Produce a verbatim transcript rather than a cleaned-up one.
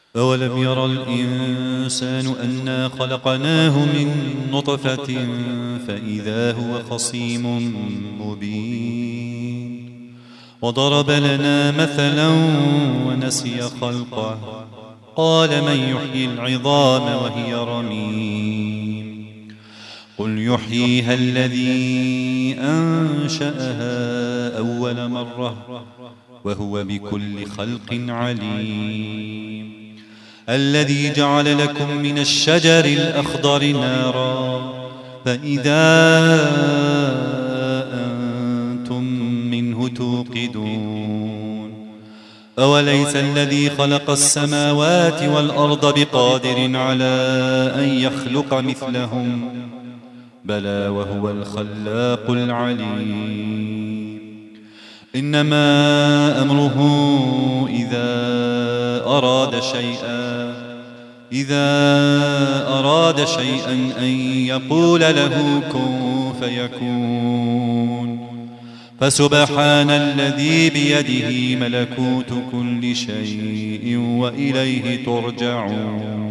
أولم يرى الإنسان أنا خلقناه من نطفة فإذا هو خصيم مبين وضرب لنا مثلا ونسي خلقه قال من يحيي العظام وهي رميم قل يحييها الذي أنشأها أول مرة وهو بكل خلق عليم الذي جعل لكم من الشجر الأخضر نارا فإذا أنتم منه توقدون أوليس الذي خلق السماوات والأرض بقادر على أن يخلق مثلهم بلى وهو الخلاق العليم إنما أمره إذا أراد شيئا إذا أراد شيئا أن يقول له كن فيكون فسبحان الذي بيده ملكوت كل شيء وإليه ترجعون